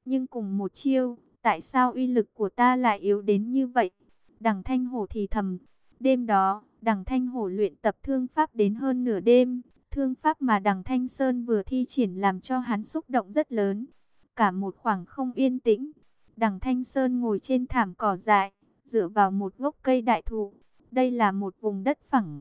Nhưng cùng một chiêu, tại sao uy lực của ta lại yếu đến như vậy? Đằng Thanh Hổ thì thầm. Đêm đó, Đằng Thanh Hổ luyện tập thương pháp đến hơn nửa đêm. Thương pháp mà Đằng Thanh Sơn vừa thi triển làm cho hắn xúc động rất lớn. Cả một khoảng không yên tĩnh, Đằng Thanh Sơn ngồi trên thảm cỏ dại, dựa vào một gốc cây đại thụ. Đây là một vùng đất phẳng.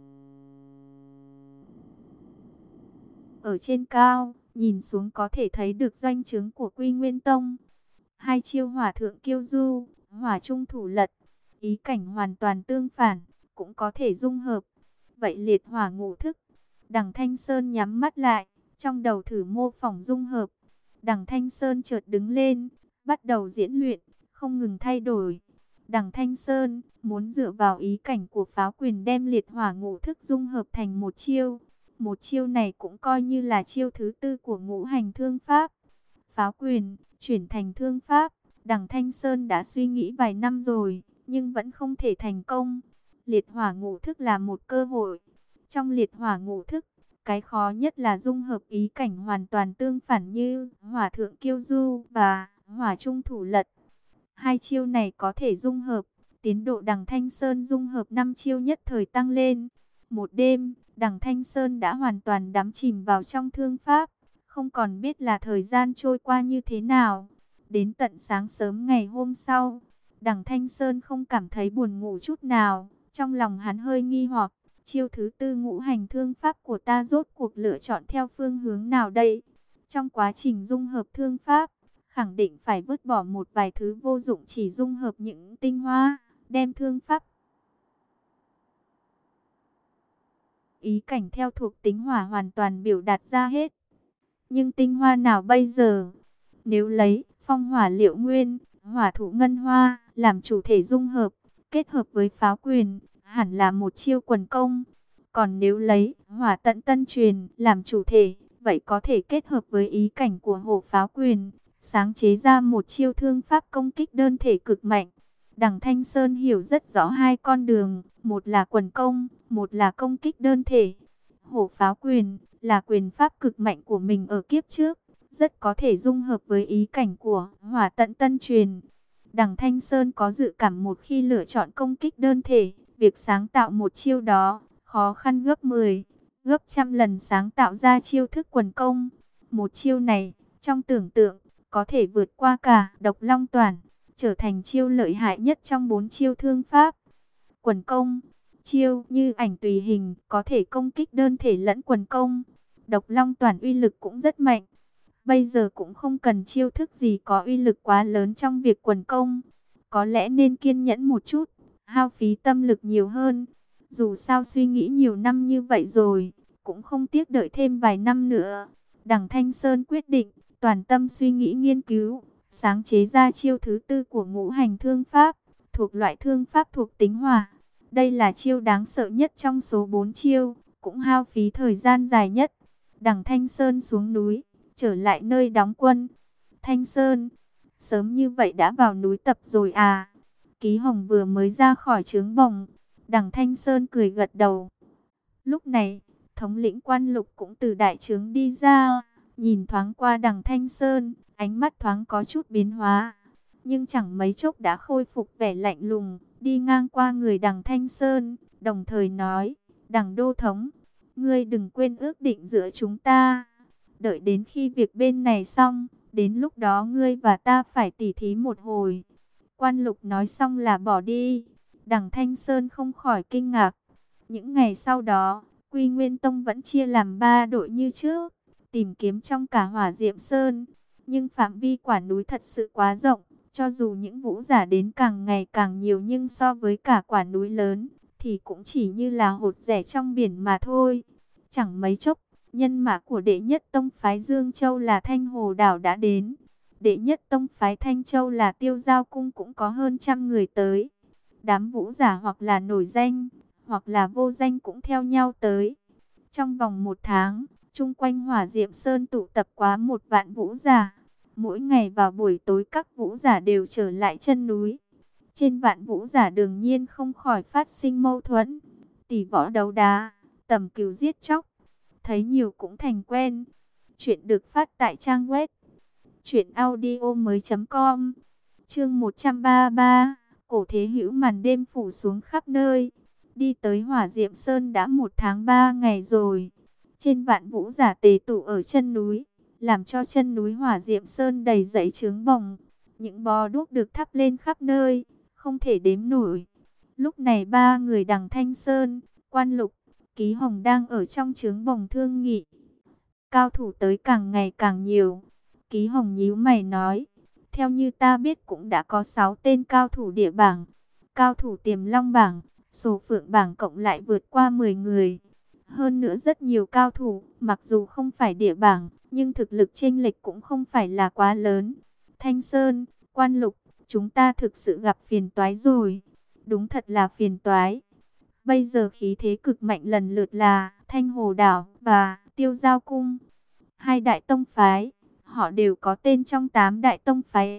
Ở trên cao, nhìn xuống có thể thấy được doanh trướng của Quy Nguyên Tông. Hai chiêu hỏa thượng kiêu du, hỏa trung thủ lật, ý cảnh hoàn toàn tương phản, cũng có thể dung hợp. Vậy liệt hỏa ngũ thức, Đằng Thanh Sơn nhắm mắt lại, trong đầu thử mô phỏng dung hợp. Đằng Thanh Sơn chợt đứng lên, bắt đầu diễn luyện, không ngừng thay đổi. Đằng Thanh Sơn muốn dựa vào ý cảnh của pháo quyền đem liệt hỏa ngũ thức dung hợp thành một chiêu. Một chiêu này cũng coi như là chiêu thứ tư của ngũ hành thương pháp. Pháo quyền chuyển thành thương pháp, Đằng Thanh Sơn đã suy nghĩ vài năm rồi, nhưng vẫn không thể thành công. Liệt hỏa ngũ thức là một cơ hội. Trong liệt hỏa ngũ thức, cái khó nhất là dung hợp ý cảnh hoàn toàn tương phản như hỏa thượng kiêu du và hỏa trung thủ lật. Hai chiêu này có thể dung hợp, tiến độ Đằng Thanh Sơn dung hợp 5 chiêu nhất thời tăng lên. Một đêm, Đằng Thanh Sơn đã hoàn toàn đắm chìm vào trong thương pháp, không còn biết là thời gian trôi qua như thế nào. Đến tận sáng sớm ngày hôm sau, Đằng Thanh Sơn không cảm thấy buồn ngủ chút nào, trong lòng hắn hơi nghi hoặc, chiêu thứ tư ngũ hành thương pháp của ta rốt cuộc lựa chọn theo phương hướng nào đây? Trong quá trình dung hợp thương pháp, khẳng định phải vứt bỏ một vài thứ vô dụng, chỉ dung hợp những tinh hoa, đem thương pháp ý cảnh theo thuộc tính hỏa hoàn toàn biểu đạt ra hết. Nhưng tinh hoa nào bây giờ? Nếu lấy phong hỏa liệu nguyên, hỏa thụ ngân hoa làm chủ thể dung hợp, kết hợp với pháo quyền, hẳn là một chiêu quần công. Còn nếu lấy hỏa tận tân truyền làm chủ thể, vậy có thể kết hợp với ý cảnh của hổ pháo quyền, sáng chế ra một chiêu thương pháp công kích đơn thể cực mạnh. Đằng Thanh Sơn hiểu rất rõ hai con đường, một là quần công, một là công kích đơn thể. Hổ pháo quyền là quyền pháp cực mạnh của mình ở kiếp trước, rất có thể dung hợp với ý cảnh của hỏa tận tân truyền. Đằng Thanh Sơn có dự cảm một khi lựa chọn công kích đơn thể, việc sáng tạo một chiêu đó khó khăn gấp 10, gấp trăm lần sáng tạo ra chiêu thức quần công. Một chiêu này, trong tưởng tượng, có thể vượt qua cả độc long toản, trở thành chiêu lợi hại nhất trong 4 chiêu thương pháp. Quần công, chiêu như ảnh tùy hình, có thể công kích đơn thể lẫn quần công. Độc long toản uy lực cũng rất mạnh. Bây giờ cũng không cần chiêu thức gì có uy lực quá lớn trong việc quần công. Có lẽ nên kiên nhẫn một chút, hao phí tâm lực nhiều hơn. Dù sao suy nghĩ nhiều năm như vậy rồi, cũng không tiếc đợi thêm vài năm nữa. Đằng Thanh Sơn quyết định, toàn tâm suy nghĩ nghiên cứu, sáng chế ra chiêu thứ tư của ngũ hành thương pháp, thuộc loại thương pháp thuộc tính hỏa. Đây là chiêu đáng sợ nhất trong số 4 chiêu, cũng hao phí thời gian dài nhất. Đằng Thanh Sơn xuống núi, trở lại nơi đóng quân. Thanh Sơn, sớm như vậy đã vào núi tập rồi à? Ký Hồng vừa mới ra khỏi trướng bồng. Đằng Thanh Sơn cười gật đầu. Lúc này, thống lĩnh Quan Lục cũng từ đại trướng đi ra, nhìn thoáng qua Đằng Thanh Sơn, ánh mắt thoáng có chút biến hóa, nhưng chẳng mấy chốc đã khôi phục vẻ lạnh lùng, đi ngang qua người Đằng Thanh Sơn, đồng thời nói: "Đằng đô thống, ngươi đừng quên ước định giữa chúng ta. Đợi đến khi việc bên này xong, đến lúc đó ngươi và ta phải tỉ thí một hồi." Quan Lục nói xong là bỏ đi. Đằng Thanh Sơn không khỏi kinh ngạc. Những ngày sau đó, Quy Nguyên Tông vẫn chia làm 3 đội như trước, tìm kiếm trong cả Hỏa Diệm Sơn. Nhưng phạm vi quả núi thật sự quá rộng, cho dù những vũ giả đến càng ngày càng nhiều, nhưng so với cả quả núi lớn, thì cũng chỉ như là hột rẻ trong biển mà thôi. Chẳng mấy chốc, nhân mã của đệ nhất tông phái Dương Châu là Thanh Hồ Đảo đã đến. Đệ nhất tông phái Thanh Châu là Tiêu Giao Cung cũng có hơn 100 người tới. Đám vũ giả hoặc là nổi danh, hoặc là vô danh cũng theo nhau tới. Trong vòng 1 tháng, chung quanh Hỏa Diệm Sơn tụ tập quá 1 vạn vũ giả. Mỗi ngày vào buổi tối các vũ giả đều trở lại chân núi. Trên vạn vũ giả đương nhiên không khỏi phát sinh mâu thuẫn, tỷ võ đấu đá, tầm cừu giết chóc. Thấy nhiều cũng thành quen. Chuyện được phát tại trang web Chuyện audio mới.com. Chương 133. Cổ Thế Hữu. Màn đêm phủ xuống khắp nơi. Đi tới Hỏa Diệm Sơn đã 1 tháng 3 ngày rồi. Trên vạn vũ giả tề tụ ở chân núi, làm cho chân núi Hỏa Diệm Sơn đầy dẫy chướng bồng. Những bó đuốc được thắp lên khắp nơi, không thể đếm nổi. Lúc này 3 người Đằng Thanh Sơn, Quan Lục, Ký Hồng đang ở trong chướng bồng thương nghị. Cao thủ tới càng ngày càng nhiều. Ký Hồng nhíu mày nói, theo như ta biết cũng đã có 6 tên cao thủ địa bảng, cao thủ tiềm long bảng, số phượng bảng cộng lại vượt qua 10 người. Hơn nữa rất nhiều cao thủ, mặc dù không phải địa bảng, nhưng thực lực chênh lệch cũng không phải là quá lớn. Thanh Sơn, Quan Lục, chúng ta thực sự gặp phiền toái rồi. Đúng thật là phiền toái. Bây giờ khí thế cực mạnh lần lượt là Thanh Hồ Đảo và Tiêu Giao Cung. 2 đại tông phái, họ đều có tên trong 8 đại tông phái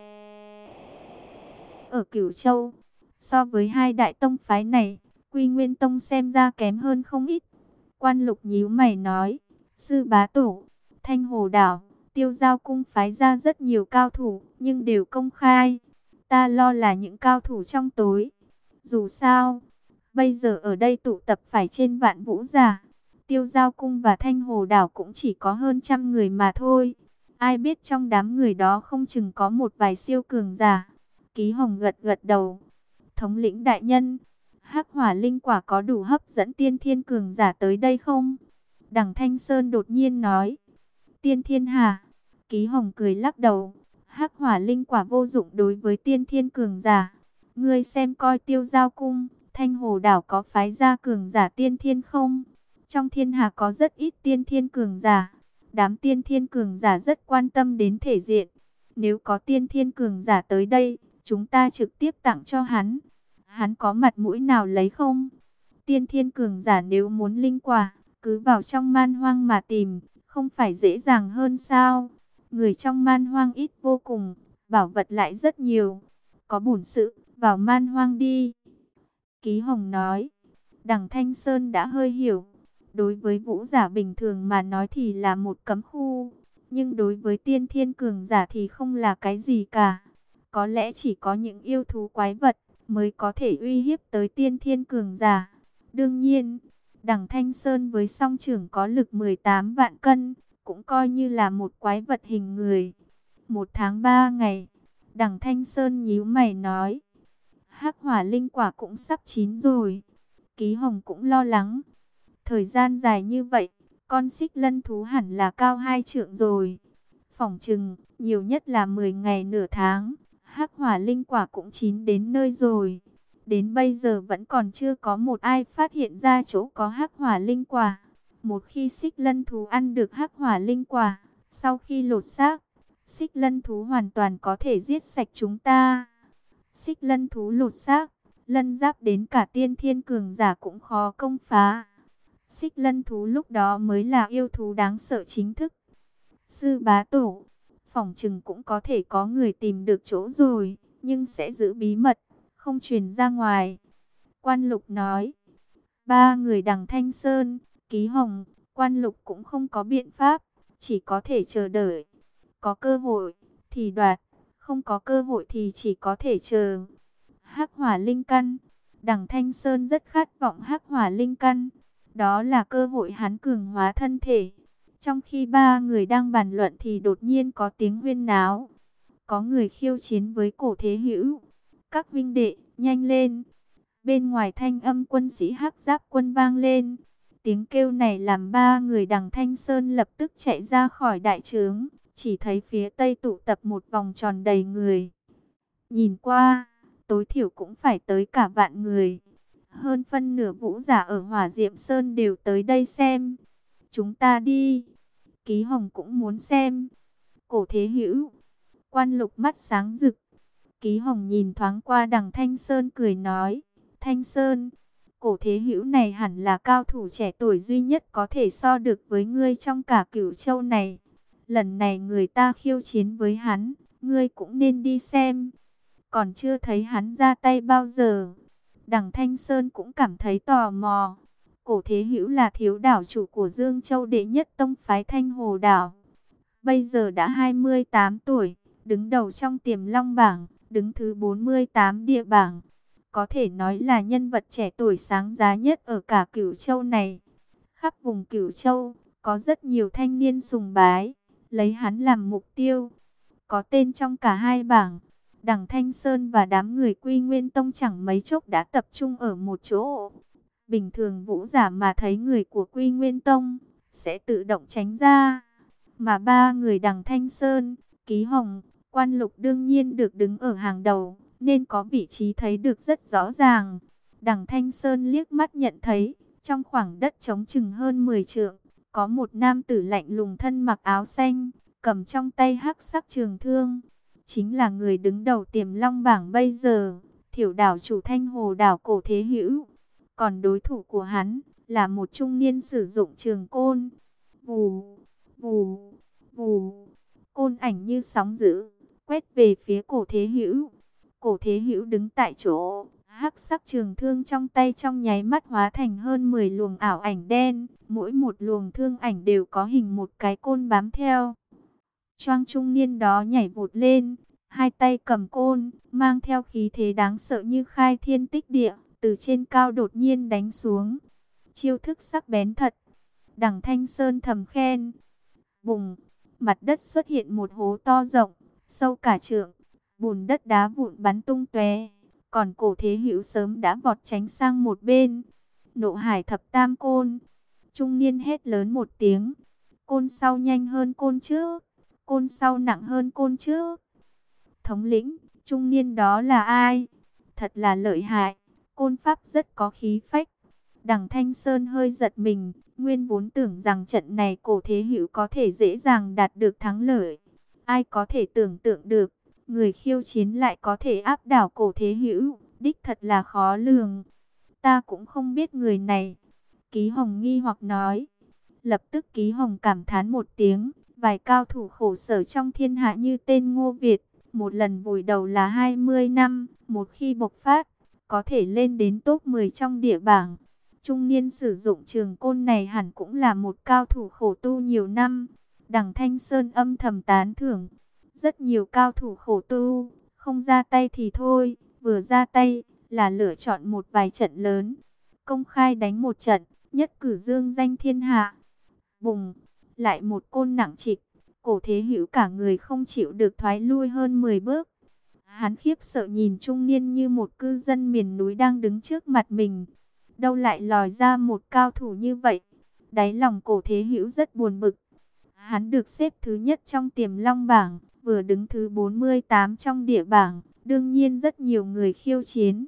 ở Cửu Châu. So với 2 đại tông phái này, Quy Nguyên Tông xem ra kém hơn không ít. Quan Lục nhíu mày nói, sư bá tổ, Thanh Hồ Đảo, Tiêu Giao Cung phái ra rất nhiều cao thủ, nhưng đều công khai. Ta lo là những cao thủ trong tối. Dù sao, bây giờ ở đây tụ tập phải trên vạn vũ giả. Tiêu Giao Cung và Thanh Hồ Đảo cũng chỉ có hơn 100 người mà thôi. Ai biết trong đám người đó không chừng có một vài siêu cường giả. Ký Hồng gật gật đầu. Thống lĩnh đại nhân, Hắc Hỏa Linh Quả có đủ hấp dẫn tiên thiên cường giả tới đây không? Đằng Thanh Sơn đột nhiên nói. Tiên thiên hả? Ký Hồng cười lắc đầu. Hắc Hỏa Linh Quả vô dụng đối với tiên thiên cường giả. Ngươi xem coi Tiêu Giao Cung, Thanh Hồ Đảo có phái ra cường giả tiên thiên không? Trong thiên hạ có rất ít tiên thiên cường giả. Đám tiên thiên cường giả rất quan tâm đến thể diện. Nếu có tiên thiên cường giả tới đây, chúng ta trực tiếp tặng cho hắn. Hắn có mặt mũi nào lấy không? Tiên thiên cường giả nếu muốn linh quả, cứ vào trong man hoang mà tìm, không phải dễ dàng hơn sao? Người trong man hoang ít vô cùng, bảo vật lại rất nhiều. Có bổn sự, vào man hoang đi. Ký Hồng nói. Đằng Thanh Sơn đã hơi hiểu. Đối với vũ giả bình thường mà nói thì là một cấm khu. Nhưng đối với tiên thiên cường giả thì không là cái gì cả. Có lẽ chỉ có những yêu thú quái vật mới có thể uy hiếp tới tiên thiên cường giả. Đương nhiên, Đằng Thanh Sơn với song trưởng có lực 18 vạn cân, cũng coi như là một quái vật hình người. 1 tháng 3 ngày, Đằng Thanh Sơn nhíu mày nói, Hắc Hỏa Linh Quả cũng sắp chín rồi. Ký Hồng cũng lo lắng. Thời gian dài như vậy, con xích lân thú hẳn là cao 2 trượng rồi. Phỏng chừng, nhiều nhất là 10 ngày nửa tháng, Hắc Hỏa Linh Quả cũng chín đến nơi rồi. Đến bây giờ vẫn còn chưa có một ai phát hiện ra chỗ có Hắc Hỏa Linh Quả. Một khi xích lân thú ăn được Hắc Hỏa Linh Quả, sau khi lột xác, xích lân thú hoàn toàn có thể giết sạch chúng ta. Xích lân thú lột xác, lân giáp đến cả tiên thiên cường giả cũng khó công phá. Xích lân thú lúc đó mới là yêu thú đáng sợ chính thức. Sư bá tổ, phỏng chừng cũng có thể có người tìm được chỗ rồi, nhưng sẽ giữ bí mật, không truyền ra ngoài. Quan Lục nói. 3 người Đằng Thanh Sơn, Ký Hồng, Quan Lục cũng không có biện pháp, chỉ có thể chờ đợi. Có cơ hội thì đoạt, không có cơ hội thì chỉ có thể chờ. Hắc Hỏa Linh Căn, Đằng Thanh Sơn rất khát vọng Hắc Hỏa Linh Căn. Đó là cơ hội hắn cường hóa thân thể. Trong khi 3 người đang bàn luận thì đột nhiên có tiếng huyên náo. Có người khiêu chiến với Cổ Thế Hữu. Các huynh đệ, nhanh lên. Bên ngoài thanh âm quân sĩ Hắc Giáp quân vang lên. Tiếng kêu này làm 3 người Đằng Thanh Sơn lập tức chạy ra khỏi đại trướng. Chỉ thấy phía tây tụ tập một vòng tròn đầy người. Nhìn qua, tối thiểu cũng phải tới cả vạn người. Hơn phân nửa vũ giả ở Hỏa Diệm Sơn đều tới đây xem. Chúng ta đi. Ký Hồng cũng muốn xem. Cổ Thế Hữu, Quan Lục mắt sáng rực. Ký Hồng nhìn thoáng qua Đằng Thanh Sơn cười nói, Thanh Sơn, Cổ Thế Hữu này hẳn là cao thủ trẻ tuổi duy nhất có thể so được với ngươi trong cả Cửu Châu này. Lần này người ta khiêu chiến với hắn, ngươi cũng nên đi xem. Còn chưa thấy hắn ra tay bao giờ. Đằng Thanh Sơn cũng cảm thấy tò mò. Cổ Thế Hữu là thiếu đảo chủ của Dương Châu đệ nhất tông phái Thanh Hồ Đảo. bây giờ đã 28 tuổi, đứng đầu trong Tiềm Long bảng, đứng thứ 48 địa bảng. Có thể nói là nhân vật trẻ tuổi sáng giá nhất ở cả Cửu Châu này. Khắp vùng Cửu Châu, có rất nhiều thanh niên sùng bái, lấy hắn làm mục tiêu. Có tên trong cả hai bảng, Đằng Thanh Sơn và đám người Quy Nguyên Tông chẳng mấy chốc đã tập trung ở một chỗ. Bình thường vũ giả mà thấy người của Quy Nguyên Tông, sẽ tự động tránh ra. Mà ba người Đằng Thanh Sơn, Ký Hồng, Quan Lục đương nhiên được đứng ở hàng đầu, nên có vị trí thấy được rất rõ ràng. Đằng Thanh Sơn liếc mắt nhận thấy, trong khoảng đất trống chừng hơn 10 trượng, có một nam tử lạnh lùng thân mặc áo xanh, cầm trong tay hắc sắc trường thương. Chính là người đứng đầu Tiềm Long bảng bây giờ, Thiểu đảo chủ Thanh Hồ đảo Cổ Thế Hữu. Còn đối thủ của hắn là một trung niên sử dụng trường côn. Vù, vù, vù, côn ảnh như sóng dữ, quét về phía Cổ Thế Hữu. Cổ Thế Hữu đứng tại chỗ, hắc sắc trường thương trong tay trong nháy mắt hóa thành hơn 10 luồng ảo ảnh đen, mỗi một luồng thương ảnh đều có hình một cái côn bám theo. Choang trung niên đó nhảy vụt lên, hai tay cầm côn, mang theo khí thế đáng sợ như khai thiên tích địa, từ trên cao đột nhiên đánh xuống. Chiêu thức sắc bén thật. Đằng Thanh Sơn thầm khen. Bùng, mặt đất xuất hiện một hố to rộng, sâu cả trượng, bùn đất đá vụn bắn tung tóe. Còn Cổ Thế Hữu sớm đã vọt tránh sang một bên. Nộ Hải thập tam côn. Trung niên hét lớn một tiếng. Côn sau nhanh hơn côn trước, côn sau nặng hơn côn trước. Thống lĩnh, trung niên đó là ai? Thật là lợi hại, côn pháp rất có khí phách. Đằng Thanh Sơn hơi giật mình, nguyên vốn tưởng rằng trận này Cổ Thế Hữu có thể dễ dàng đạt được thắng lợi. Ai có thể tưởng tượng được, người khiêu chiến lại có thể áp đảo Cổ Thế Hữu, đích thật là khó lường. Ta cũng không biết người này. Ký Hồng nghi hoặc nói. Lập tức Ký Hồng cảm thán một tiếng, vài cao thủ khổ sở trong thiên hạ như tên Ngô Việt, một lần vùi đầu là 20 năm, một khi bộc phát, có thể lên đến top 10 trong địa bảng. Trung niên sử dụng trường côn này hẳn cũng là một cao thủ khổ tu nhiều năm. Đằng Thanh Sơn âm thầm tán thưởng. Rất nhiều cao thủ khổ tu, không ra tay thì thôi, vừa ra tay là lựa chọn một vài trận lớn. Công khai đánh một trận, nhất cử dương danh thiên hạ. Bùng, lại một côn nặng trịch. Cổ Thế Hữu cả người không chịu được thoái lui hơn 10 bước. Hắn khiếp sợ nhìn trung niên như một cư dân miền núi đang đứng trước mặt mình. Đâu lại lòi ra một cao thủ như vậy? Đáy lòng Cổ Thế Hữu rất buồn bực. Hắn được xếp thứ nhất trong Tiềm Long bảng, vừa đứng thứ 48 trong địa bảng, đương nhiên rất nhiều người khiêu chiến.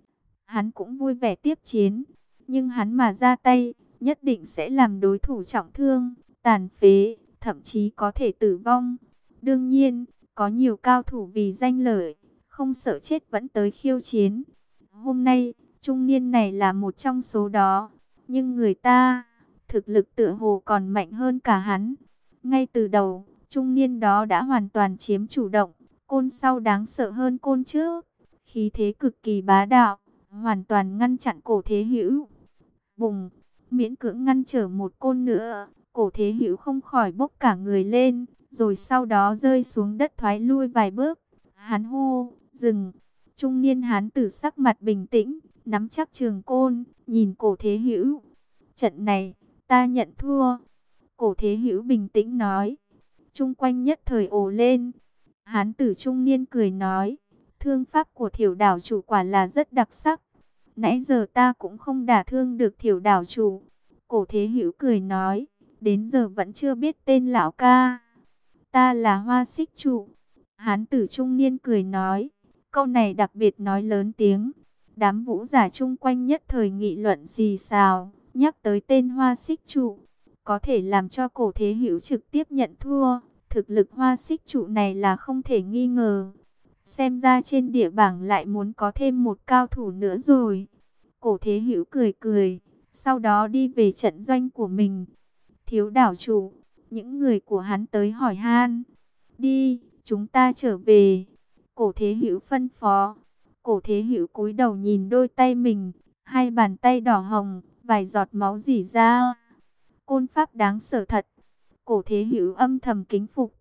Hắn cũng vui vẻ tiếp chiến, nhưng hắn mà ra tay, nhất định sẽ làm đối thủ trọng thương, tàn phế, thậm chí có thể tử vong. Đương nhiên, có nhiều cao thủ vì danh lợi, không sợ chết vẫn tới khiêu chiến. Hôm nay, trung niên này là một trong số đó, nhưng người ta, thực lực tựa hồ còn mạnh hơn cả hắn. Ngay từ đầu, trung niên đó đã hoàn toàn chiếm chủ động, côn sau đáng sợ hơn côn trước, khí thế cực kỳ bá đạo, hoàn toàn ngăn chặn Cổ Thế Hữu. Bùng, miễn cưỡng ngăn trở một côn nữa, Cổ Thế Hữu không khỏi bốc cả người lên, rồi sau đó rơi xuống đất thoái lui vài bước. Hắn hô, dừng. Trung niên hán tử sắc mặt bình tĩnh, nắm chắc trường côn, nhìn Cổ Thế Hữu. Trận này, ta nhận thua. Cổ Thế Hữu bình tĩnh nói. Chung quanh nhất thời ồ lên. Hán tử trung niên cười nói, thương pháp của Thiểu đảo chủ quả là rất đặc sắc. Nãy giờ ta cũng không đả thương được Thiểu đảo chủ. Cổ Thế Hữu cười nói, đến giờ vẫn chưa biết tên lão ca. Ta là Hoa Xích Trụ. Hán tử trung niên cười nói, câu này đặc biệt nói lớn tiếng. Đám vũ giả chung quanh nhất thời nghị luận xì xào, nhắc tới tên Hoa Xích Trụ, có thể làm cho Cổ Thế Hữu trực tiếp nhận thua. Thực lực Hoa Xích Trụ này là không thể nghi ngờ. Xem ra trên địa bảng lại muốn có thêm một cao thủ nữa rồi. Cổ Thế Hữu cười cười, sau đó đi về trận doanh của mình. Thiếu đảo chủ, những người của hắn tới hỏi han. Đi, chúng ta trở về. Cổ Thế Hữu phân phó. Cổ Thế Hữu cúi đầu nhìn đôi tay mình, hai bàn tay đỏ hồng, vài giọt máu rỉ ra. Côn pháp đáng sợ thật. Cổ Thế Hữu âm thầm kính phục.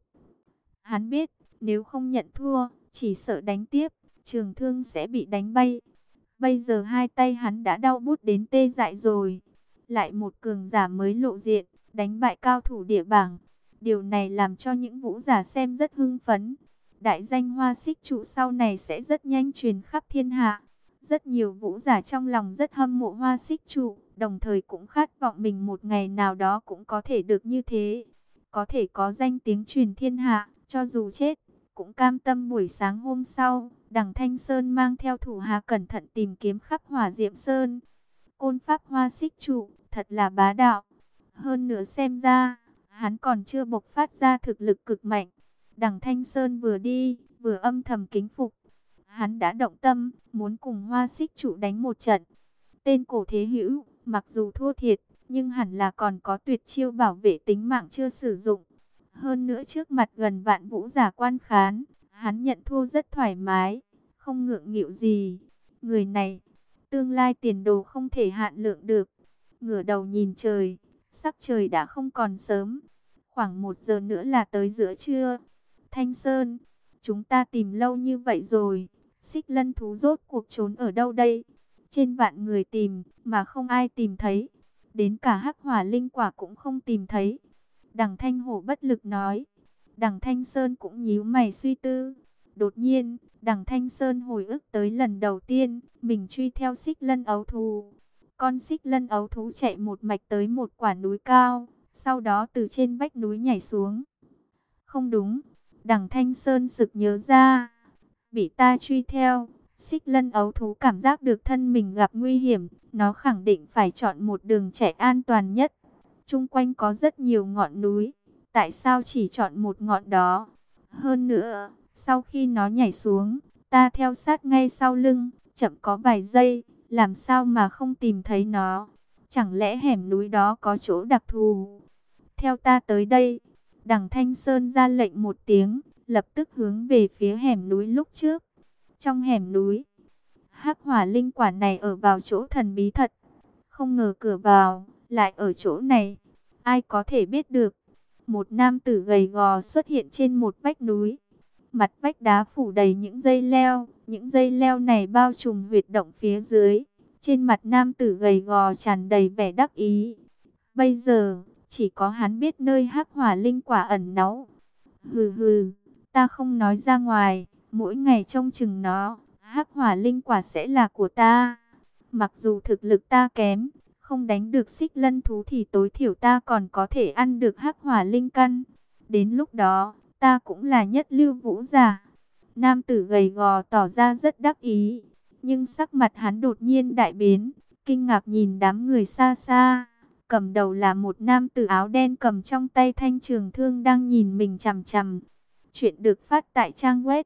Hắn biết, nếu không nhận thua, chỉ sợ đánh tiếp, Trường Thương sẽ bị đánh bay. Bây giờ hai tay hắn đã đau bút đến tê dại rồi. Lại một cường giả mới lộ diện, đánh bại cao thủ địa bảng. Điều này làm cho những vũ giả xem rất hưng phấn. Đại danh Hoa Xích Trụ sau này sẽ rất nhanh truyền khắp thiên hạ. Rất nhiều vũ giả trong lòng rất hâm mộ Hoa Xích Trụ, đồng thời cũng khát vọng mình một ngày nào đó cũng có thể được như thế. Có thể có danh tiếng truyền thiên hạ, cho dù chết, cũng cam tâm. Buổi sáng hôm sau, Đằng Thanh Sơn mang theo thủ hạ cẩn thận tìm kiếm khắp Hỏa Diệm Sơn. Côn pháp Hoa Xích Trụ, thật là bá đạo. Hơn nữa xem ra, hắn còn chưa bộc phát ra thực lực cực mạnh. Đằng Thanh Sơn vừa đi, vừa âm thầm kính phục. Hắn đã động tâm, muốn cùng Hoa Xích Trụ đánh một trận. Tên Cổ Thế Hữu, mặc dù thua thiệt, nhưng hẳn là còn có tuyệt chiêu bảo vệ tính mạng chưa sử dụng. Hơn nữa trước mặt gần vạn vũ giả quan khán, hắn nhận thua rất thoải mái, không ngượng nghịu gì. Người này, tương lai tiền đồ không thể hạn lượng được. Ngửa đầu nhìn trời, sắc trời đã không còn sớm. Khoảng 1 giờ nữa là tới giữa trưa. Thanh Sơn, chúng ta tìm lâu như vậy rồi. Xích Lân thú rốt cuộc trốn ở đâu đây? Trên vạn người tìm, mà không ai tìm thấy. Đến cả Hắc Hỏa Linh Quả cũng không tìm thấy. Đằng Thanh Hổ bất lực nói. Đằng Thanh Sơn cũng nhíu mày suy tư. Đột nhiên, Đằng Thanh Sơn hồi ức tới lần đầu tiên, mình truy theo Xích Lân ấu thú. Con Xích Lân ấu thú chạy một mạch tới một quả núi cao, sau đó từ trên vách núi nhảy xuống. Không đúng, Đằng Thanh Sơn sực nhớ ra, bị ta truy theo. Xích Lân ấu thú cảm giác được thân mình gặp nguy hiểm, nó khẳng định phải chọn một đường chạy an toàn nhất. Chung quanh có rất nhiều ngọn núi, tại sao chỉ chọn một ngọn đó? Hơn nữa, sau khi nó nhảy xuống, ta theo sát ngay sau lưng, chậm có vài giây, làm sao mà không tìm thấy nó? Chẳng lẽ hẻm núi đó có chỗ đặc thù? Theo ta tới đây. Đằng Thanh Sơn ra lệnh một tiếng, lập tức hướng về phía hẻm núi lúc trước. Trong hẻm núi, Hắc Hỏa Linh Quả này ở vào chỗ thần bí thật. Không ngờ cửa vào lại ở chỗ này. Ai có thể biết được? Một nam tử gầy gò xuất hiện trên một vách núi. Mặt vách đá phủ đầy những dây leo. Những dây leo này bao trùm huyệt động phía dưới. Trên mặt nam tử gầy gò tràn đầy vẻ đắc ý. Bây giờ, chỉ có hắn biết nơi Hắc Hỏa Linh Quả ẩn náu. Hừ hừ, ta không nói ra ngoài. Mỗi ngày trông chừng nó, Hắc Hỏa Linh Quả sẽ là của ta. Mặc dù thực lực ta kém, không đánh được Xích Lân thú thì tối thiểu ta còn có thể ăn được Hắc Hỏa Linh Căn. Đến lúc đó, ta cũng là nhất lưu vũ giả. Nam tử gầy gò tỏ ra rất đắc ý, nhưng sắc mặt hắn đột nhiên đại biến, kinh ngạc nhìn đám người xa xa. Cầm đầu là một nam tử áo đen cầm trong tay thanh trường thương đang nhìn mình chằm chằm. Chuyện được phát tại trang web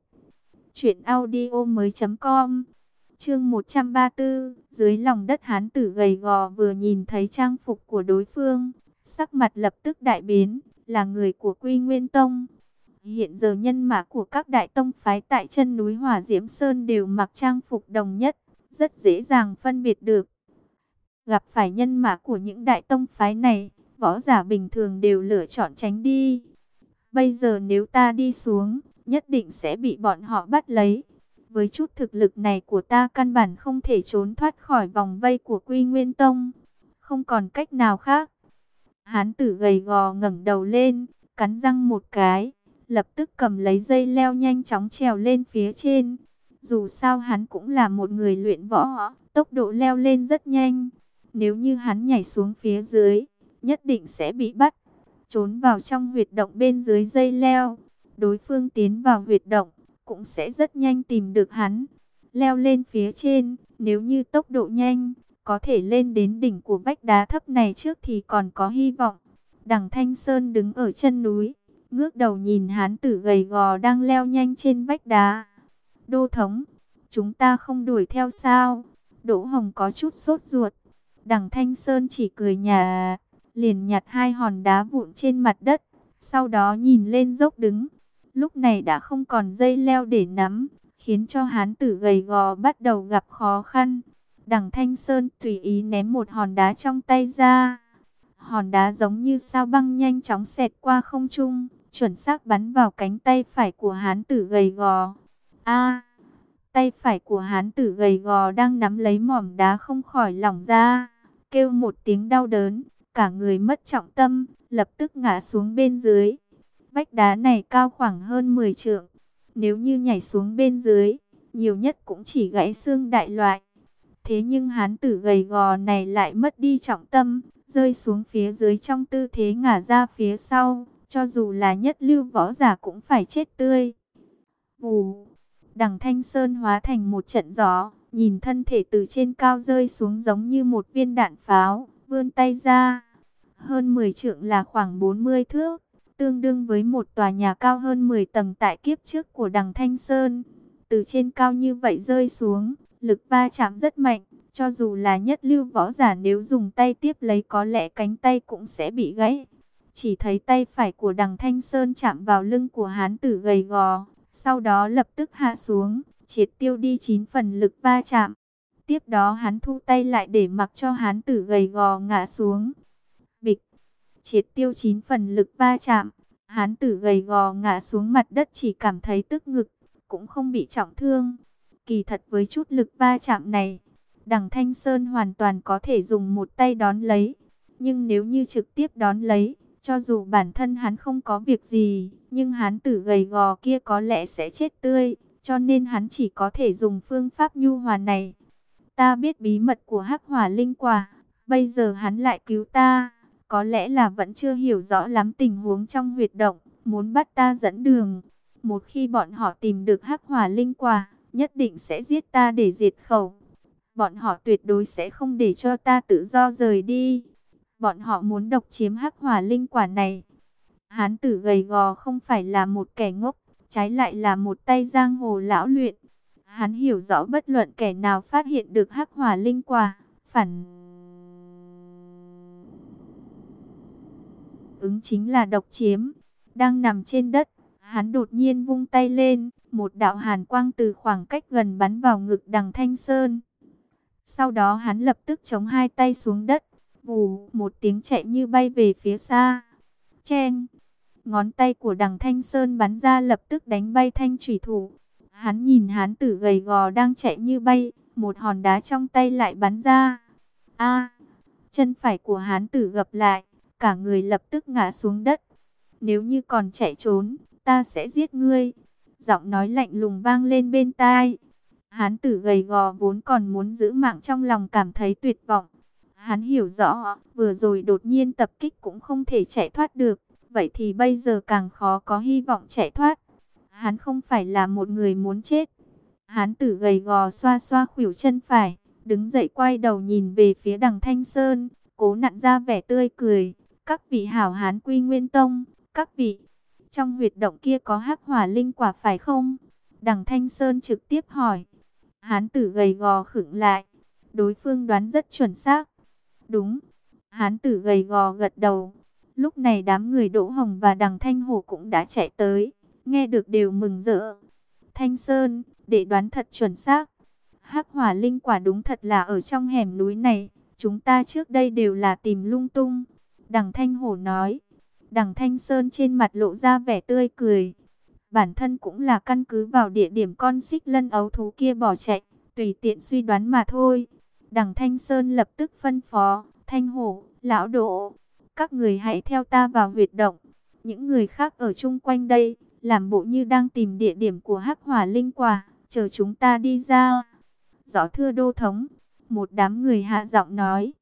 truyệnaudiomoi.com. Chương 134, dưới lòng đất. Hán tử gầy gò vừa nhìn thấy trang phục của đối phương, sắc mặt lập tức đại biến, là người của Quy Nguyên Tông. Hiện giờ nhân mã của các đại tông phái tại chân núi Hỏa Diễm Sơn đều mặc trang phục đồng nhất, rất dễ dàng phân biệt được. Gặp phải nhân mã của những đại tông phái này, võ giả bình thường đều lựa chọn tránh đi. Bây giờ nếu ta đi xuống, nhất định sẽ bị bọn họ bắt lấy. Với chút thực lực này của ta căn bản không thể trốn thoát khỏi vòng vây của Quy Nguyên Tông. Không còn cách nào khác. Hán tử gầy gò ngẩng đầu lên, cắn răng một cái, lập tức cầm lấy dây leo nhanh chóng trèo lên phía trên. Dù sao hắn cũng là một người luyện võ, tốc độ leo lên rất nhanh. Nếu như hắn nhảy xuống phía dưới, nhất định sẽ bị bắt. Trốn vào trong huyệt động bên dưới dây leo. Đối phương tiến vào huyệt động, cũng sẽ rất nhanh tìm được hắn. Leo lên phía trên, nếu như tốc độ nhanh, có thể lên đến đỉnh của vách đá thấp này trước thì còn có hy vọng. Đằng Thanh Sơn đứng ở chân núi, ngước đầu nhìn hán tử gầy gò đang leo nhanh trên vách đá. Đô thống, chúng ta không đuổi theo sao? Đỗ Hồng có chút sốt ruột. Đằng Thanh Sơn chỉ cười nhạt, liền nhặt 2 hòn đá vụn trên mặt đất, sau đó nhìn lên dốc đứng. Lúc này đã không còn dây leo để nắm, khiến cho hán tử gầy gò bắt đầu gặp khó khăn. Đằng Thanh Sơn tùy ý ném một hòn đá trong tay ra. hòn đá giống như sao băng nhanh chóng xẹt qua không trung, chuẩn xác bắn vào cánh tay phải của hán tử gầy gò. A! Tay phải của hán tử gầy gò đang nắm lấy mỏm đá không khỏi lỏng ra, kêu một tiếng đau đớn, cả người mất trọng tâm, lập tức ngã xuống bên dưới. Vách đá này cao khoảng hơn 10 trượng, nếu như nhảy xuống bên dưới, nhiều nhất cũng chỉ gãy xương đại loại. Thế nhưng hán tử gầy gò này lại mất đi trọng tâm, rơi xuống phía dưới trong tư thế ngả ra phía sau, cho dù là nhất lưu võ giả cũng phải chết tươi. Vù! Đằng Thanh Sơn hóa thành một trận gió, nhìn thân thể từ trên cao rơi xuống giống như một viên đạn pháo, vươn tay ra. Hơn 10 trượng là khoảng 40 thước, tương đương với một tòa nhà cao hơn 10 tầng tại kiếp trước của đằng Thanh Sơn. Từ trên cao như vậy rơi xuống, lực va chạm rất mạnh, cho dù là nhất lưu võ giả nếu dùng tay tiếp lấy có lẽ cánh tay cũng sẽ bị gãy. Chỉ thấy tay phải của đằng Thanh Sơn chạm vào lưng của hán tử gầy gò, sau đó lập tức hạ xuống, triệt tiêu đi 9 phần lực va chạm. Tiếp đó hắn thu tay lại để mặc cho hán tử gầy gò ngã xuống. Bịch, triệt tiêu 9 phần lực va chạm, hán tử gầy gò ngã xuống mặt đất chỉ cảm thấy tức ngực, cũng không bị trọng thương. Kỳ thật với chút lực va chạm này, đằng Thanh Sơn hoàn toàn có thể dùng một tay đón lấy. Nhưng nếu như trực tiếp đón lấy, cho dù bản thân hắn không có việc gì, nhưng hán tử gầy gò kia có lẽ sẽ chết tươi, cho nên hắn chỉ có thể dùng phương pháp nhu hòa này. Ta biết bí mật của Hắc Hỏa Linh Quả, bây giờ hắn lại cứu ta, có lẽ là vẫn chưa hiểu rõ lắm tình huống trong huyệt động, muốn bắt ta dẫn đường. Một khi bọn họ tìm được Hắc Hỏa Linh Quả, nhất định sẽ giết ta để diệt khẩu. Bọn họ tuyệt đối sẽ không để cho ta tự do rời đi. Bọn họ muốn độc chiếm Hắc Hỏa Linh Quả này. Hán tử gầy gò không phải là một kẻ ngốc, trái lại là một tay giang hồ lão luyện. Hắn hiểu rõ bất luận kẻ nào phát hiện được Hắc Hỏa Linh Quả, phản ứng chính là độc chiếm. Đang nằm trên đất, hắn đột nhiên vung tay lên, một đạo hàn quang từ khoảng cách gần bắn vào ngực đằng Thanh Sơn. Sau đó hắn lập tức chống hai tay xuống đất, vù một tiếng chạy như bay về phía xa. Cheng! Ngón tay của đằng Thanh Sơn bắn ra lập tức đánh bay thanh chủy thủ. Hắn nhìn hán tử gầy gò đang chạy như bay, một hòn đá trong tay lại bắn ra. A! Chân phải của hán tử gập lại, cả người lập tức ngã xuống đất. Nếu như còn chạy trốn, ta sẽ giết ngươi. Giọng nói lạnh lùng vang lên bên tai. Hán tử gầy gò vốn còn muốn giữ mạng trong lòng cảm thấy tuyệt vọng. Hắn hiểu rõ, vừa rồi đột nhiên tập kích cũng không thể chạy thoát được. Vậy thì bây giờ càng khó có hy vọng chạy thoát. Hắn không phải là một người muốn chết. Hán tử gầy gò xoa xoa khuỷu chân phải, đứng dậy quay đầu nhìn về phía đằng Thanh Sơn, cố nặn ra vẻ tươi cười. Các vị hảo hán Quy Nguyên Tông, các vị, trong huyệt động kia có Hắc Hỏa Linh Quả phải không? Đằng Thanh Sơn trực tiếp hỏi. Hán tử gầy gò khựng lại, đối phương đoán rất chuẩn xác. Đúng, hán tử gầy gò gật đầu. Lúc này đám người Đỗ Hồng và đằng Thanh Hổ cũng đã chạy tới, nghe được đều mừng rỡ. Thanh Sơn, để đoán thật chuẩn xác. Hắc Hỏa Linh Quả đúng thật là ở trong hẻm núi này, chúng ta trước đây đều là tìm lung tung. Đằng Thanh Hổ nói. Đằng Thanh Sơn trên mặt lộ ra vẻ tươi cười. Bản thân cũng là căn cứ vào địa điểm con xích lân ấu thú kia bỏ chạy, tùy tiện suy đoán mà thôi. Đằng Thanh Sơn lập tức phân phó, Thanh Hổ, Lão Đỗ, các người hãy theo ta vào huyệt động. Những người khác ở chung quanh đây, làm bộ như đang tìm địa điểm của Hắc Hỏa Linh Quả, chờ chúng ta đi ra. Rõ thưa đô thống, một đám người hạ giọng nói.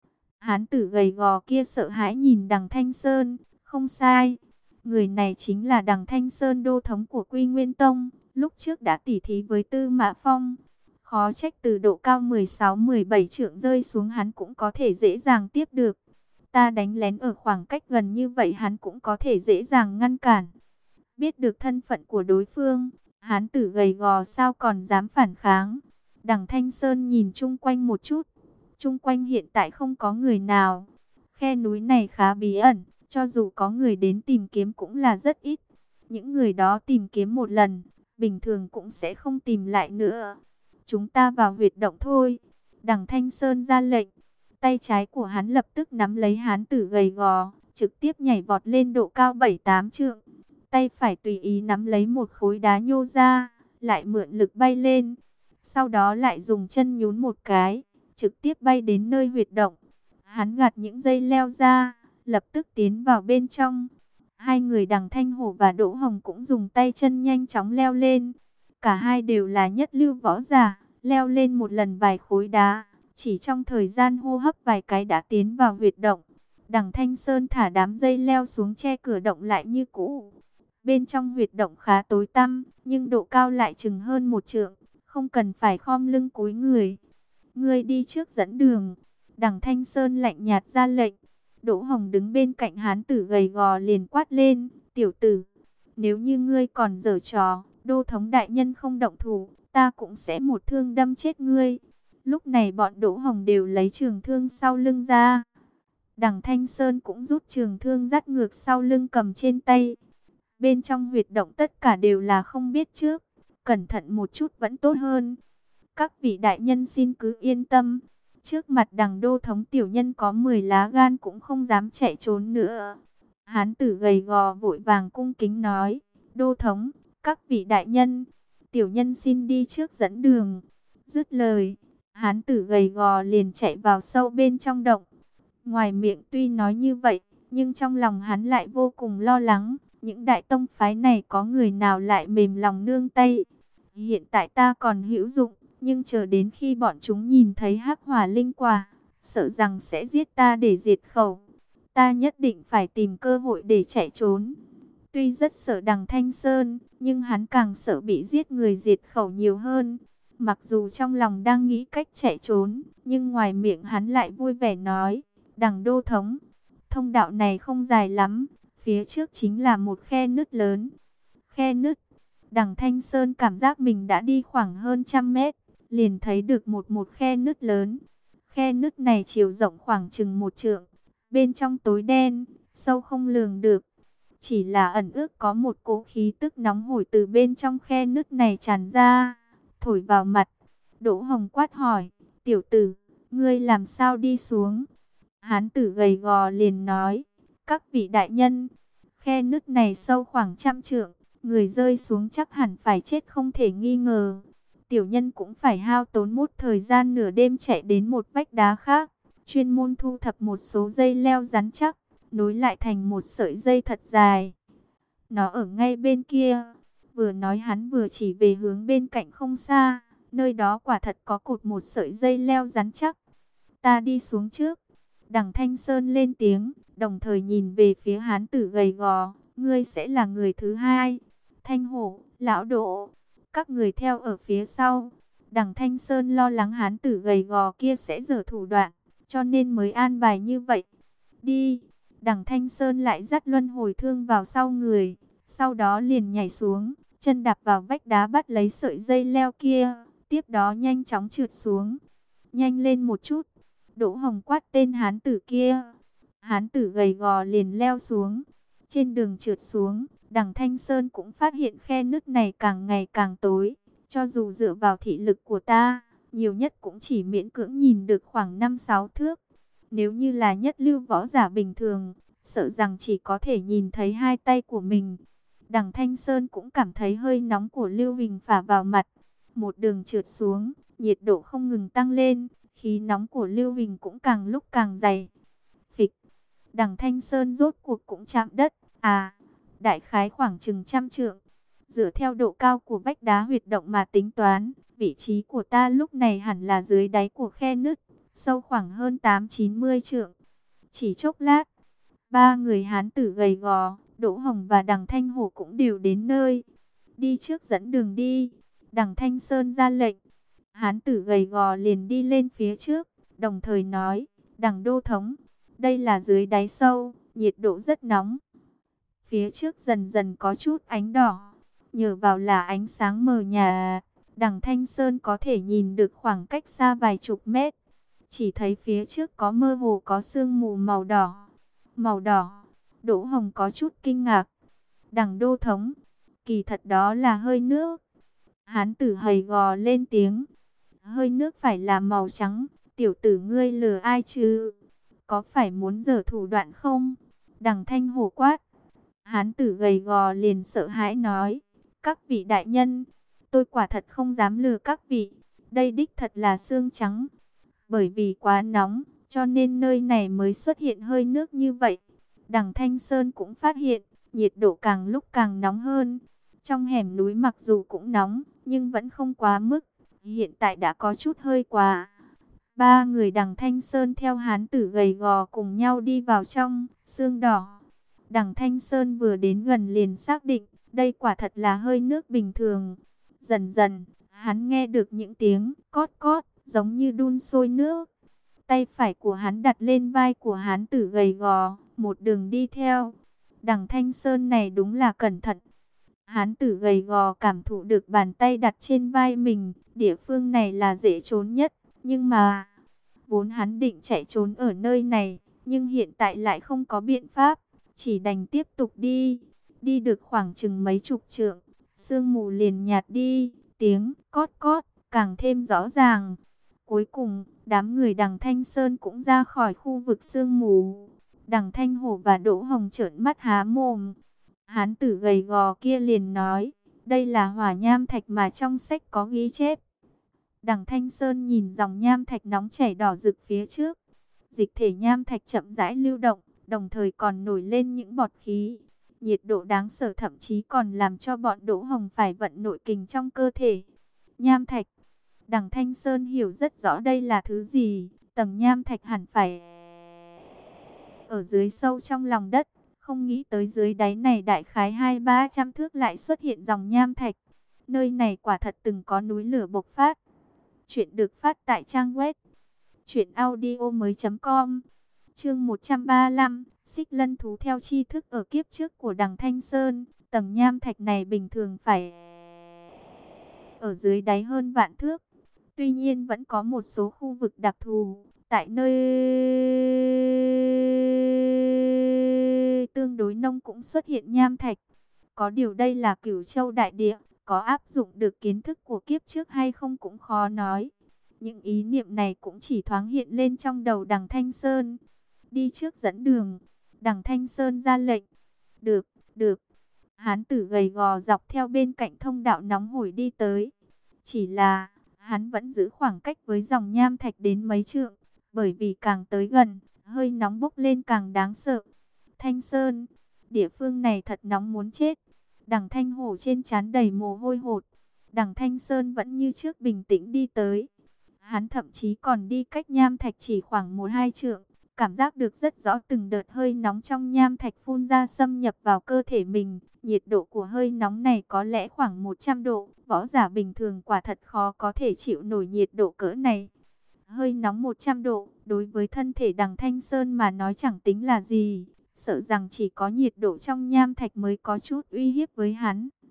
Hán tử gầy gò kia sợ hãi nhìn đằng Thanh Sơn, không sai. Người này chính là đằng Thanh Sơn đô thống của Quy Nguyên Tông, lúc trước đã tỉ thí với Tư Mã Phong. Khó trách từ độ cao 16-17 trượng rơi xuống hắn cũng có thể dễ dàng tiếp được. Ta đánh lén ở khoảng cách gần như vậy hắn cũng có thể dễ dàng ngăn cản. Biết được thân phận của đối phương, hán tử gầy gò sao còn dám phản kháng. Đằng Thanh Sơn nhìn chung quanh một chút. Chung quanh hiện tại không có người nào. Khe núi này khá bí ẩn, cho dù có người đến tìm kiếm cũng là rất ít. Những người đó tìm kiếm một lần, bình thường cũng sẽ không tìm lại nữa. Chúng ta vào huyệt động thôi. Đằng Thanh Sơn ra lệnh. Tay trái của hắn lập tức nắm lấy hán tử gầy gò, trực tiếp nhảy vọt lên độ cao 7-8 trượng. Tay phải tùy ý nắm lấy một khối đá nhô ra, lại mượn lực bay lên. Sau đó lại dùng chân nhún một cái, trực tiếp bay đến nơi huyệt động. Hắn gạt những dây leo ra, lập tức tiến vào bên trong. Hai người Đằng Thanh Hổ và Đỗ Hồng cũng dùng tay chân nhanh chóng leo lên. Cả hai đều là nhất lưu võ giả, leo lên một lần vài khối đá. Chỉ trong thời gian hô hấp vài cái đã tiến vào huyệt động. Đằng Thanh Sơn thả đám dây leo xuống che cửa động lại như cũ. Bên trong huyệt động khá tối tăm, nhưng độ cao lại chừng hơn 1 trượng, không cần phải khom lưng cúi người. Ngươi đi trước dẫn đường. Đằng Thanh Sơn lạnh nhạt ra lệnh. Đỗ Hồng đứng bên cạnh hán tử gầy gò liền quát lên, tiểu tử, nếu như ngươi còn giở trò, đô thống đại nhân không động thủ, ta cũng sẽ một thương đâm chết ngươi. Lúc này bọn Đỗ Hồng đều lấy trường thương sau lưng ra. Đằng Thanh Sơn cũng rút trường thương dắt ngược sau lưng cầm trên tay. Bên trong huyệt động tất cả đều là không biết trước, cẩn thận một chút vẫn tốt hơn. Các vị đại nhân xin cứ yên tâm. Trước mặt Đằng đô thống tiểu nhân có 10 lá gan cũng không dám chạy trốn nữa. Hán tử gầy gò vội vàng cung kính nói, đô thống, các vị đại nhân, tiểu nhân xin đi trước dẫn đường. Dứt lời, hán tử gầy gò liền chạy vào sâu bên trong động. Ngoài miệng tuy nói như vậy, nhưng trong lòng hắn lại vô cùng lo lắng. Những đại tông phái này có người nào lại mềm lòng nương tay. Hiện tại ta còn hữu dụng, nhưng chờ đến khi bọn chúng nhìn thấy hắc hỏa linh quả, sợ rằng sẽ giết ta để diệt khẩu. Ta nhất định phải tìm cơ hội để chạy trốn. Tuy rất sợ Đằng Thanh Sơn, nhưng hắn càng sợ bị giết người diệt khẩu nhiều hơn. Mặc dù trong lòng đang nghĩ cách chạy trốn, nhưng ngoài miệng hắn lại vui vẻ nói, Đằng đô thống, thông đạo này không dài lắm, phía trước chính là một khe nứt lớn. Khe nứt. Đằng Thanh Sơn cảm giác mình đã đi khoảng hơn 100 mét, liền thấy được một khe nứt lớn. Khe nứt này chiều rộng khoảng chừng 1 trượng, bên trong tối đen, sâu không lường được. Chỉ là ẩn ước có một cỗ khí tức nóng hổi từ bên trong khe nứt này tràn ra, thổi vào mặt. Đỗ Hồng quát hỏi, tiểu tử, ngươi làm sao đi xuống? Hán tử gầy gò liền nói, các vị đại nhân, khe nứt này sâu khoảng 100 trượng, người rơi xuống chắc hẳn phải chết không thể nghi ngờ. Tiểu nhân cũng phải hao tốn một thời gian nửa đêm chạy đến một vách đá khác, chuyên môn thu thập một số dây leo rắn chắc, nối lại thành một sợi dây thật dài. Nó ở ngay bên kia. Vừa nói hắn vừa chỉ về hướng bên cạnh không xa, nơi đó quả thật có cột một sợi dây leo rắn chắc. Ta đi xuống trước. Đằng Thanh Sơn lên tiếng, đồng thời nhìn về phía hán tử gầy gò, ngươi sẽ là người thứ hai. Thanh Hổ, lão Đỗ, các người theo ở phía sau. Đằng Thanh Sơn lo lắng hán tử gầy gò kia sẽ giở thủ đoạn, cho nên mới an bài như vậy. Đi. Đằng Thanh Sơn lại dắt luân hồi thương vào sau người, sau đó liền nhảy xuống, chân đạp vào vách đá bắt lấy sợi dây leo kia, tiếp đó nhanh chóng trượt xuống. Nhanh lên một chút. Đỗ Hồng quát tên hán tử kia. Hán tử gầy gò liền leo xuống. Trên đường trượt xuống, Đằng Thanh Sơn cũng phát hiện khe nứt này càng ngày càng tối. Cho dù dựa vào thị lực của ta, nhiều nhất cũng chỉ miễn cưỡng nhìn được khoảng 5-6 thước. Nếu như là nhất lưu võ giả bình thường, sợ rằng chỉ có thể nhìn thấy hai tay của mình. Đằng Thanh Sơn cũng cảm thấy hơi nóng của lưu huỳnh phả vào mặt. Một đường trượt xuống, nhiệt độ không ngừng tăng lên, khí nóng của lưu huỳnh cũng càng lúc càng dày. Phịch, Đằng Thanh Sơn rốt cuộc cũng chạm đất. Đại khái khoảng chừng 100 trượng. Dựa theo độ cao của vách đá huyệt động mà tính toán, vị trí của ta lúc này hẳn là dưới đáy của khe nứt, sâu khoảng hơn 8-90 trượng. Chỉ chốc lát, ba người hán tử gầy gò, Đỗ Hồng và Đằng Thanh Hổ cũng đều đến nơi. Đi trước dẫn đường đi. Đằng Thanh Sơn ra lệnh. Hán tử gầy gò liền đi lên phía trước, đồng thời nói, Đằng đô thống, đây là dưới đáy sâu, nhiệt độ rất nóng. Phía trước dần dần có chút ánh đỏ, nhờ vào là ánh sáng mờ nhạt, Đằng Thanh Sơn có thể nhìn được khoảng cách xa vài chục mét. Chỉ thấy phía trước có mơ hồ có sương mù màu đỏ. Màu đỏ. Đỗ Hồng có chút kinh ngạc. Đằng đô thống, kỳ thật đó là hơi nước. Hán tử gầy gò lên tiếng. Hơi nước phải là màu trắng, Tiểu tử ngươi lừa ai chứ? Có phải muốn giở thủ đoạn không? Đằng Thanh Hổ quát. Hán tử gầy gò liền sợ hãi nói. Các vị đại nhân, tôi quả thật không dám lừa các vị. Đây đích thật là xương trắng. Bởi vì quá nóng, cho nên nơi này mới xuất hiện hơi nước như vậy. Đằng Thanh Sơn cũng phát hiện, nhiệt độ càng lúc càng nóng hơn. Trong hẻm núi mặc dù cũng nóng, nhưng vẫn không quá mức. Hiện tại đã có chút hơi quá. Ba người Đằng Thanh Sơn theo hán tử gầy gò cùng nhau đi vào trong, sương đỏ. Đằng Thanh Sơn vừa đến gần liền xác định, đây quả thật là hơi nước bình thường. Dần dần, hắn nghe được những tiếng cót cót, giống như đun sôi nước. Tay phải của hắn đặt lên vai của hán tử gầy gò, một đường đi theo. Đằng Thanh Sơn này đúng là cẩn thận. Hán tử gầy gò cảm thụ được bàn tay đặt trên vai mình, địa phương này là dễ trốn nhất. Nhưng mà, vốn hắn định chạy trốn ở nơi này, nhưng hiện tại lại không có biện pháp, chỉ đành tiếp tục đi. Đi được khoảng chừng mấy chục trượng, sương mù liền nhạt đi, tiếng cót cót càng thêm rõ ràng. Cuối cùng, đám người Đằng Thanh Sơn cũng ra khỏi khu vực sương mù. Đằng Thanh Hổ và Đỗ Hồng trợn mắt há mồm. Hán tử gầy gò kia liền nói, đây là hỏa nham thạch mà trong sách có ghi chép. Đằng Thanh Sơn nhìn dòng nham thạch nóng chảy đỏ rực phía trước. Dịch thể nham thạch chậm rãi lưu động, đồng thời còn nổi lên những bọt khí. Nhiệt độ đáng sợ thậm chí còn làm cho bọn Đỗ Hồng phải vận nội kình trong cơ thể. Nham thạch. Đằng Thanh Sơn hiểu rất rõ đây là thứ gì. Tầng nham thạch hẳn phải ở dưới sâu trong lòng đất. Không nghĩ tới dưới đáy này đại khái 200-300 thước lại xuất hiện dòng nham thạch. Nơi này quả thật từng có núi lửa bộc phát. Chuyện được phát tại trang web truyệnaudiomoi.com. Chương 135, Xích Lân thú theo tri thức ở kiếp trước của Đằng Thanh Sơn. Tầng nham thạch này bình thường phải ở dưới đáy hơn vạn thước. Tuy nhiên vẫn có một số khu vực đặc thù, tại nơi tương đối nông cũng xuất hiện nham thạch. Có điều đây là Cửu Châu đại địa, có áp dụng được kiến thức của kiếp trước hay không cũng khó nói. Những ý niệm này cũng chỉ thoáng hiện lên trong đầu Đằng Thanh Sơn. Đi trước dẫn đường, Đằng Thanh Sơn ra lệnh. Được, được. Hán tử gầy gò dọc theo bên cạnh thông đạo nóng hổi đi tới. Chỉ là, hắn vẫn giữ khoảng cách với dòng nham thạch đến mấy trượng, bởi vì càng tới gần, hơi nóng bốc lên càng đáng sợ. Thanh Sơn, địa phương này thật nóng muốn chết. Đằng Thanh Hổ trên trán đầy mồ hôi hột. Đằng Thanh Sơn vẫn như trước bình tĩnh đi tới. Hắn thậm chí còn đi cách nham thạch chỉ khoảng 1-2 trượng, cảm giác được rất rõ từng đợt hơi nóng trong nham thạch phun ra xâm nhập vào cơ thể mình. Nhiệt độ của hơi nóng này có lẽ khoảng 100 độ, võ giả bình thường quả thật khó có thể chịu nổi nhiệt độ cỡ này. Hơi nóng 100 độ, đối với thân thể Đằng Thanh Sơn mà nói chẳng tính là gì, sợ rằng chỉ có nhiệt độ trong nham thạch mới có chút uy hiếp với hắn.